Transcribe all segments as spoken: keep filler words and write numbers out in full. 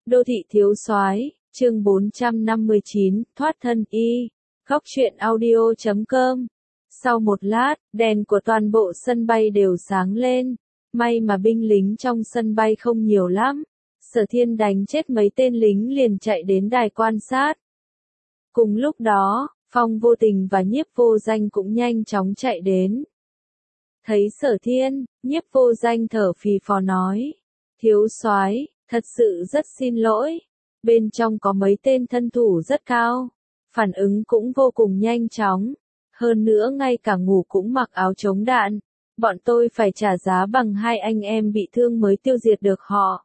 Đô thị thiếu soái, chương bốn trăm năm mươi chín, thoát thân y. Góc truyện audio chấm com. Sau một lát, đèn của toàn bộ sân bay đều sáng lên. May mà binh lính trong sân bay không nhiều lắm. Sở Thiên đánh chết mấy tên lính liền chạy đến đài quan sát. Cùng lúc đó, Phong Vô Tình và Nhiếp Vô Danh cũng nhanh chóng chạy đến. Thấy Sở Thiên, Nhiếp Vô Danh thở phì phò nói: "Thiếu soái, thật sự rất xin lỗi. Bên trong có mấy tên thân thủ rất cao, phản ứng cũng vô cùng nhanh chóng. Hơn nữa ngay cả ngủ cũng mặc áo chống đạn. Bọn tôi phải trả giá bằng hai anh em bị thương mới tiêu diệt được họ."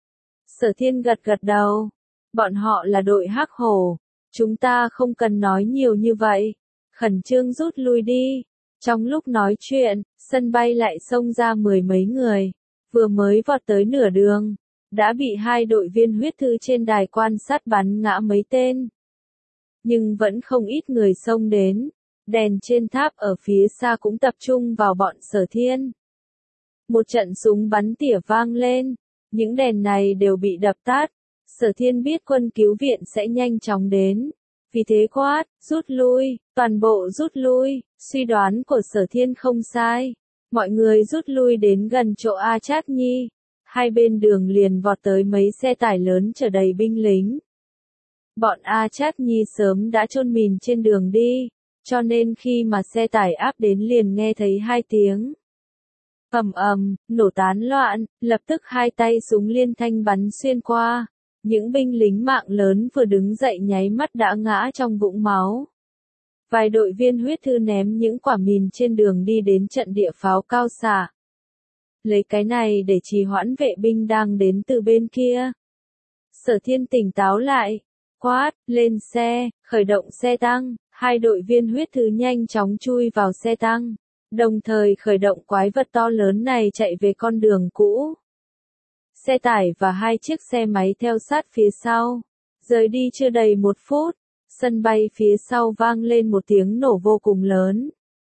Sở Thiên gật gật đầu. Bọn họ là đội Hắc Hổ. Chúng ta không cần nói nhiều như vậy. Khẩn trương rút lui đi. Trong lúc nói chuyện, sân bay lại xông ra mười mấy người. Vừa mới vọt tới nửa đường, đã bị hai đội viên huyết thư trên đài quan sát bắn ngã mấy tên. Nhưng vẫn không ít người xông đến. Đèn trên tháp ở phía xa cũng tập trung vào bọn Sở Thiên. Một trận súng bắn tỉa vang lên. Những đèn này đều bị đập tắt. Sở Thiên biết quân cứu viện sẽ nhanh chóng đến. Vì thế quát, rút lui, toàn bộ rút lui. Suy đoán của Sở Thiên không sai. Mọi người rút lui đến gần chỗ A Trác Nhi. Hai bên đường liền vọt tới mấy xe tải lớn chở đầy binh lính. Bọn A Trác Nhi sớm đã chôn mìn trên đường đi, cho nên khi mà xe tải áp đến liền nghe thấy hai tiếng ầm ầm, nổ tán loạn, lập tức hai tay súng liên thanh bắn xuyên qua. Những binh lính mạng lớn vừa đứng dậy nháy mắt đã ngã trong vũng máu. Vài đội viên huyết thư ném những quả mìn trên đường đi đến trận địa pháo cao xạ. Lấy cái này để trì hoãn vệ binh đang đến từ bên kia. Sở Thiên tỉnh táo lại, quát, lên xe, khởi động xe tăng. Hai đội viên huyết thư nhanh chóng chui vào xe tăng, đồng thời khởi động quái vật to lớn này chạy về con đường cũ. Xe tải và hai chiếc xe máy theo sát phía sau. Rời đi chưa đầy một phút, sân bay phía sau vang lên một tiếng nổ vô cùng lớn.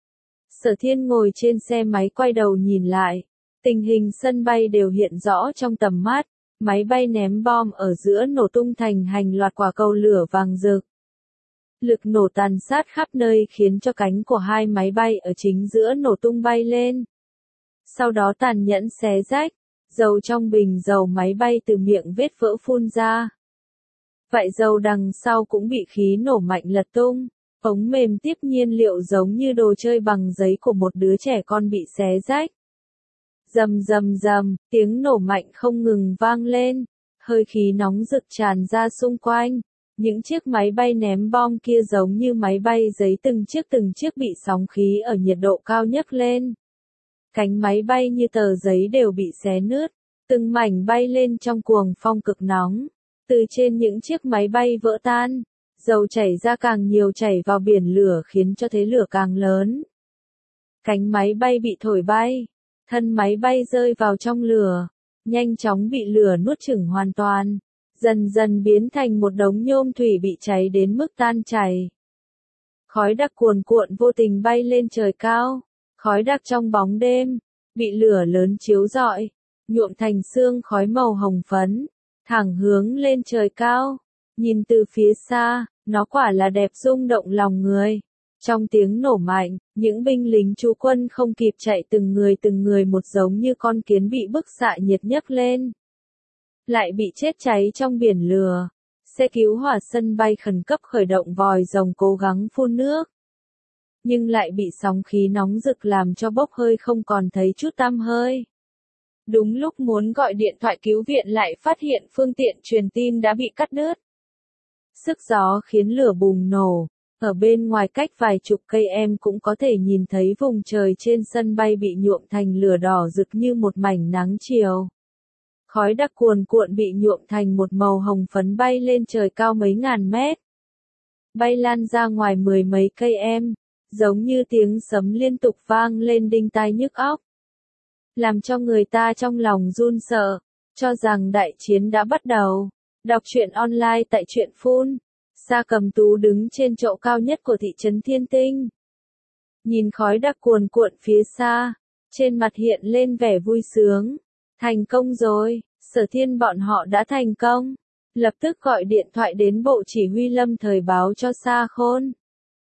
Sở Thiên ngồi trên xe máy quay đầu nhìn lại. Tình hình sân bay đều hiện rõ trong tầm mắt. Máy bay ném bom ở giữa nổ tung thành hành loạt quả cầu lửa vàng rực. Lực nổ tàn sát khắp nơi khiến cho cánh của hai máy bay ở chính giữa nổ tung bay lên. Sau đó tàn nhẫn xé rách, dầu trong bình dầu máy bay từ miệng vết vỡ phun ra. Vại dầu đằng sau cũng bị khí nổ mạnh lật tung. Ống mềm tiếp nhiên liệu giống như đồ chơi bằng giấy của một đứa trẻ con bị xé rách. Rầm rầm rầm, tiếng nổ mạnh không ngừng vang lên. Hơi khí nóng rực tràn ra xung quanh. Những chiếc máy bay ném bom kia giống như máy bay giấy từng chiếc từng chiếc bị sóng khí ở nhiệt độ cao nhấc lên. Cánh máy bay như tờ giấy đều bị xé nứt, từng mảnh bay lên trong cuồng phong cực nóng. Từ trên những chiếc máy bay vỡ tan, dầu chảy ra càng nhiều chảy vào biển lửa khiến cho thế lửa càng lớn. Cánh máy bay bị thổi bay, thân máy bay rơi vào trong lửa, nhanh chóng bị lửa nuốt chửng hoàn toàn. Dần dần biến thành một đống nhôm thủy bị cháy đến mức tan chảy. Khói đặc cuồn cuộn vô tình bay lên trời cao, khói đặc trong bóng đêm, bị lửa lớn chiếu rọi, nhuộm thành sương khói màu hồng phấn, thẳng hướng lên trời cao. Nhìn từ phía xa, nó quả là đẹp rung động lòng người. Trong tiếng nổ mạnh, những binh lính trú quân không kịp chạy từng người từng người một giống như con kiến bị bức xạ nhiệt nhấc lên. Lại bị chết cháy trong biển lửa. Xe cứu hỏa sân bay khẩn cấp khởi động vòi rồng cố gắng phun nước. Nhưng lại bị sóng khí nóng rực làm cho bốc hơi không còn thấy chút tăm hơi. Đúng lúc muốn gọi điện thoại cứu viện lại phát hiện phương tiện truyền tin đã bị cắt đứt. Sức gió khiến lửa bùng nổ. Ở bên ngoài cách vài chục cây em cũng có thể nhìn thấy vùng trời trên sân bay bị nhuộm thành lửa đỏ rực như một mảnh nắng chiều. Khói đặc cuồn cuộn bị nhuộm thành một màu hồng phấn bay lên trời cao mấy ngàn mét. Bay lan ra ngoài mười mấy cây em, giống như tiếng sấm liên tục vang lên đinh tai nhức óc. Làm cho người ta trong lòng run sợ, cho rằng đại chiến đã bắt đầu. Đọc truyện online tại truyện phun. Sa Cầm Tú đứng trên chỗ cao nhất của thị trấn Thiên Tinh. Nhìn khói đặc cuồn cuộn phía xa, trên mặt hiện lên vẻ vui sướng. Thành công rồi, Sở Thiên bọn họ đã thành công. lập tức gọi điện thoại đến bộ chỉ huy lâm thời báo cho Sa Khôn.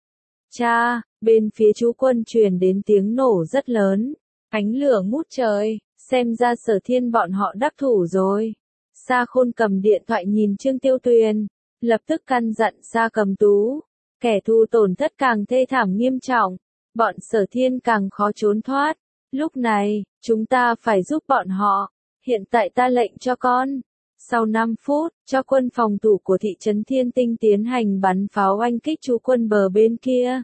Cha, bên phía chú quân truyền đến tiếng nổ rất lớn, ánh lửa ngút trời, xem ra Sở Thiên bọn họ đắc thủ rồi. Sa Khôn cầm điện thoại nhìn Trương Tiêu Tuyền, lập tức căn dặn Sa Cầm Tú, kẻ thù tổn thất càng thê thảm nghiêm trọng, bọn Sở Thiên càng khó trốn thoát. Lúc này, chúng ta phải giúp bọn họ. Hiện tại ta lệnh cho con. Sau năm phút, cho quân phòng thủ của thị trấn Thiên Tinh tiến hành bắn pháo oanh kích chú quân bờ bên kia.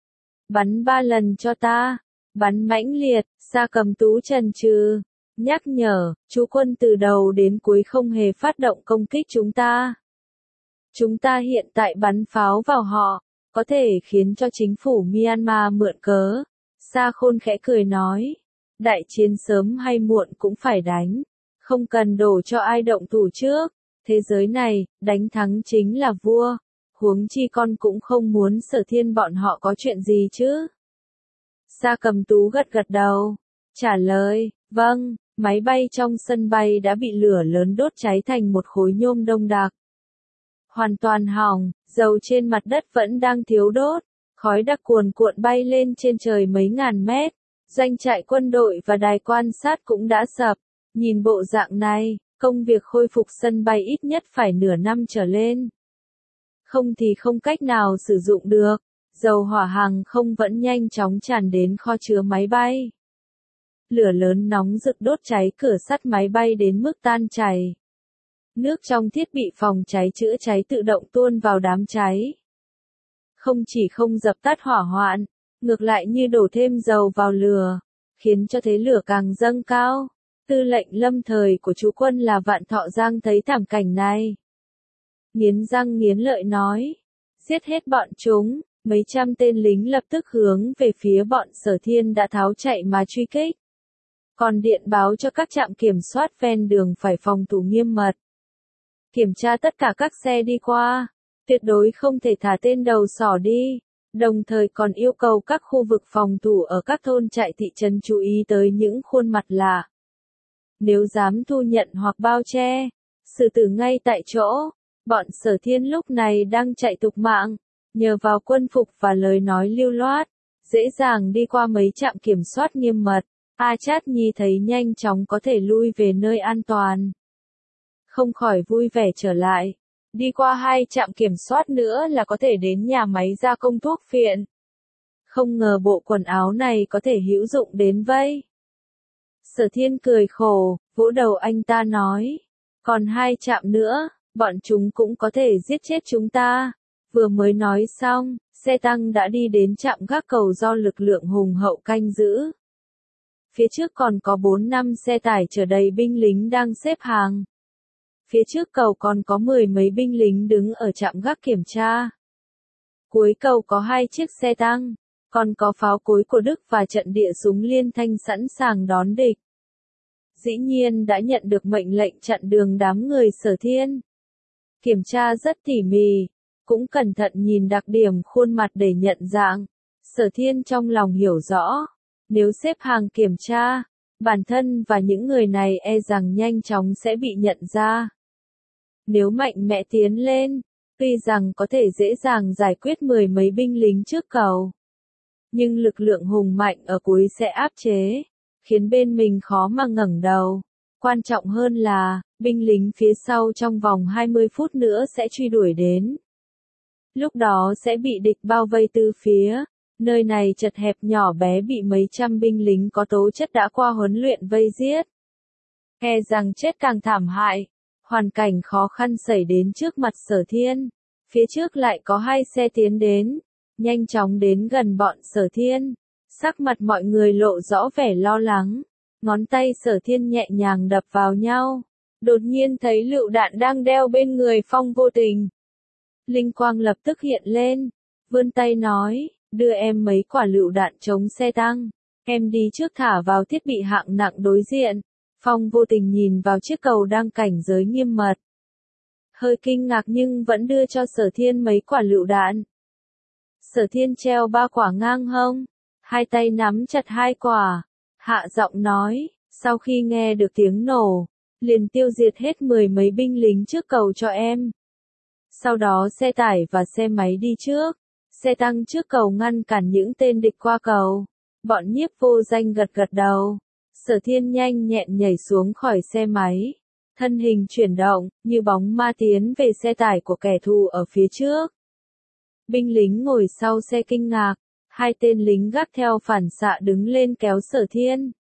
Bắn ba lần cho ta. Bắn mãnh liệt, Sa Cầm Tú chần chừ, nhắc nhở, chú quân từ đầu đến cuối không hề phát động công kích chúng ta. Chúng ta hiện tại bắn pháo vào họ, có thể khiến cho chính phủ Myanmar mượn cớ. Sa Khôn khẽ cười nói, đại chiến sớm hay muộn cũng phải đánh, không cần đổ cho ai động thủ trước, thế giới này, đánh thắng chính là vua, huống chi con cũng không muốn Sở Thiên bọn họ có chuyện gì chứ. Sa Cầm Tú gật gật đầu, trả lời, vâng, máy bay trong sân bay đã bị lửa lớn đốt cháy thành một khối nhôm đông đặc. Hoàn toàn hỏng, dầu trên mặt đất vẫn đang thiếu đốt, khói đặc cuồn cuộn bay lên trên trời mấy ngàn mét, doanh trại quân đội và đài quan sát cũng đã sập. Nhìn bộ dạng này, công việc khôi phục sân bay ít nhất phải nửa năm trở lên. Không thì không cách nào sử dụng được, dầu hỏa hàng không vẫn nhanh chóng tràn đến kho chứa máy bay. Lửa lớn nóng rực đốt cháy cửa sắt máy bay đến mức tan chảy. Nước trong thiết bị phòng cháy chữa cháy tự động tuôn vào đám cháy. Không chỉ không dập tắt hỏa hoạn, ngược lại như đổ thêm dầu vào lửa, khiến cho thế lửa càng dâng cao. Tư lệnh lâm thời của chú quân là Vạn Thọ Giang thấy thảm cảnh này. Nghiến răng nghiến lợi nói, giết hết bọn chúng, mấy trăm tên lính lập tức hướng về phía bọn Sở Thiên đã tháo chạy mà truy kích. Còn điện báo cho các trạm kiểm soát ven đường phải phòng thủ nghiêm mật. Kiểm tra tất cả các xe đi qua, tuyệt đối không thể thả tên đầu sỏ đi, đồng thời còn yêu cầu các khu vực phòng thủ ở các thôn trại thị trấn chú ý tới những khuôn mặt lạ. Nếu dám thu nhận hoặc bao che, xử tử ngay tại chỗ. Bọn Sở Thiên lúc này đang chạy tục mạng, nhờ vào quân phục và lời nói lưu loát, dễ dàng đi qua mấy trạm kiểm soát nghiêm mật. A Chát Nhi thấy nhanh chóng có thể lui về nơi an toàn, không khỏi vui vẻ trở lại. Đi qua hai trạm kiểm soát nữa là có thể đến nhà máy gia công thuốc phiện. Không ngờ bộ quần áo này có thể hữu dụng đến vậy. Sở Thiên cười khổ, vỗ đầu anh ta nói, còn hai trạm nữa, bọn chúng cũng có thể giết chết chúng ta. Vừa mới nói xong, xe tăng đã đi đến trạm gác cầu do lực lượng hùng hậu canh giữ. Phía trước còn có bốn năm xe tải chở đầy binh lính đang xếp hàng. Phía trước cầu còn có mười mấy binh lính đứng ở trạm gác kiểm tra. Cuối cầu có hai chiếc xe tăng, còn có pháo cối của Đức và trận địa súng liên thanh sẵn sàng đón địch. Dĩ nhiên đã nhận được mệnh lệnh chặn đường đám người Sở Thiên. Kiểm tra rất tỉ mỉ, cũng cẩn thận nhìn đặc điểm khuôn mặt để nhận dạng. Sở Thiên trong lòng hiểu rõ, nếu xếp hàng kiểm tra, bản thân và những người này e rằng nhanh chóng sẽ bị nhận ra. Nếu mạnh mẽ tiến lên, tuy rằng có thể dễ dàng giải quyết mười mấy binh lính trước cầu, nhưng lực lượng hùng mạnh ở cuối sẽ áp chế, khiến bên mình khó mà ngẩng đầu. Quan trọng hơn là, binh lính phía sau trong vòng hai mươi phút nữa sẽ truy đuổi đến. Lúc đó sẽ bị địch bao vây từ phía, nơi này chật hẹp nhỏ bé bị mấy trăm binh lính có tố chất đã qua huấn luyện vây giết. E rằng chết càng thảm hại, hoàn cảnh khó khăn xảy đến trước mặt Sở Thiên. Phía trước lại có hai xe tiến đến, nhanh chóng đến gần bọn Sở Thiên. Sắc mặt mọi người lộ rõ vẻ lo lắng, ngón tay Sở Thiên nhẹ nhàng đập vào nhau. Đột nhiên thấy lựu đạn đang đeo bên người Phong Vô Tình. Linh quang lập tức hiện lên, vươn tay nói, đưa em mấy quả lựu đạn chống xe tăng, em đi trước thả vào thiết bị hạng nặng đối diện. Phong Vô Tình nhìn vào chiếc cầu đang cảnh giới nghiêm mật, hơi kinh ngạc nhưng vẫn đưa cho Sở Thiên mấy quả lựu đạn. Sở Thiên treo ba quả ngang hông, hai tay nắm chặt hai quả, hạ giọng nói, sau khi nghe được tiếng nổ, liền tiêu diệt hết mười mấy binh lính trước cầu cho em. Sau đó xe tải và xe máy đi trước, xe tăng trước cầu ngăn cản những tên địch qua cầu. Bọn Nhiếp Vô Danh gật gật đầu. Sở Thiên nhanh nhẹn nhảy xuống khỏi xe máy, thân hình chuyển động, như bóng ma tiến về xe tải của kẻ thù ở phía trước. Binh lính ngồi sau xe kinh ngạc, hai tên lính gác theo phản xạ đứng lên kéo Sở Thiên.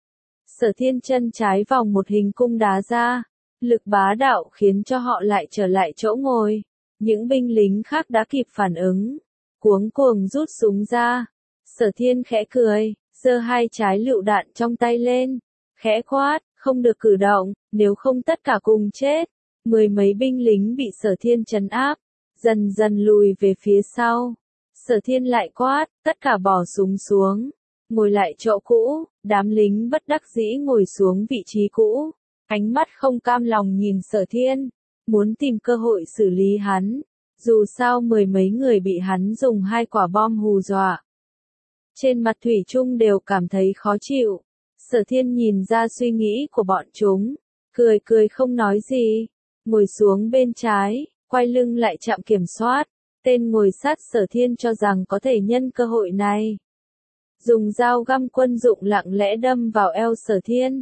Sở Thiên chân trái vòng một hình cung đá ra, lực bá đạo khiến cho họ lại trở lại chỗ ngồi. Những binh lính khác đã kịp phản ứng, cuống cuồng rút súng ra. Sở Thiên khẽ cười, giơ hai trái lựu đạn trong tay lên, khẽ quát, không được cử động, nếu không tất cả cùng chết. Mười mấy binh lính bị Sở Thiên trấn áp, dần dần lùi về phía sau. Sở Thiên lại quát, tất cả bỏ súng xuống, ngồi lại chỗ cũ. Đám lính bất đắc dĩ ngồi xuống vị trí cũ, ánh mắt không cam lòng nhìn Sở Thiên, muốn tìm cơ hội xử lý hắn. Dù sao mười mấy người bị hắn dùng hai quả bom hù dọa, trên mặt thủy chung đều cảm thấy khó chịu. Sở Thiên nhìn ra suy nghĩ của bọn chúng, cười cười không nói gì, ngồi xuống bên trái, quay lưng lại trạm kiểm soát. Tên ngồi sát Sở Thiên cho rằng có thể nhân cơ hội này, dùng dao găm quân dụng lặng lẽ đâm vào eo Sở Thiên.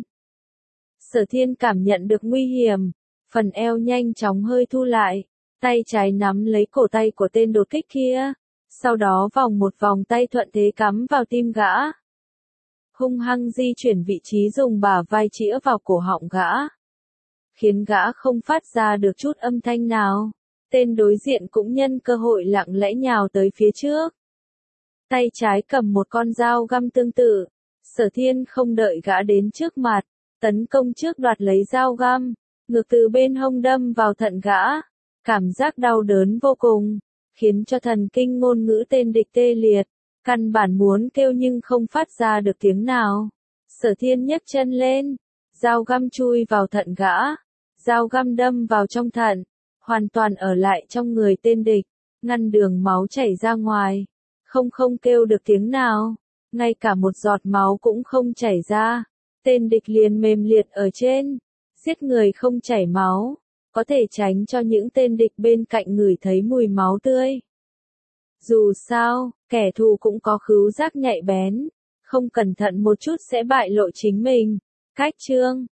Sở Thiên cảm nhận được nguy hiểm, phần eo nhanh chóng hơi thu lại, tay trái nắm lấy cổ tay của tên đột kích kia, sau đó vòng một vòng tay thuận thế cắm vào tim gã. Hung hăng di chuyển vị trí dùng bả vai chĩa vào cổ họng gã, khiến gã không phát ra được chút âm thanh nào. Tên đối diện cũng nhân cơ hội lặng lẽ nhào tới phía trước. Tay trái cầm một con dao găm tương tự. Sở Thiên không đợi gã đến trước mặt, tấn công trước đoạt lấy dao găm, ngược từ bên hông đâm vào thận gã. Cảm giác đau đớn vô cùng, khiến cho thần kinh ngôn ngữ tên địch tê liệt, căn bản muốn kêu nhưng không phát ra được tiếng nào. Sở Thiên nhấc chân lên, dao găm chui vào thận gã, dao găm đâm vào trong thận, hoàn toàn ở lại trong người tên địch, ngăn đường máu chảy ra ngoài, không không kêu được tiếng nào, ngay cả một giọt máu cũng không chảy ra. Tên địch liền mềm liệt ở trên, giết người không chảy máu, có thể tránh cho những tên địch bên cạnh ngửi thấy mùi máu tươi. Dù sao, kẻ thù cũng có khứu giác nhạy bén, không cẩn thận một chút sẽ bại lộ chính mình. Cách chương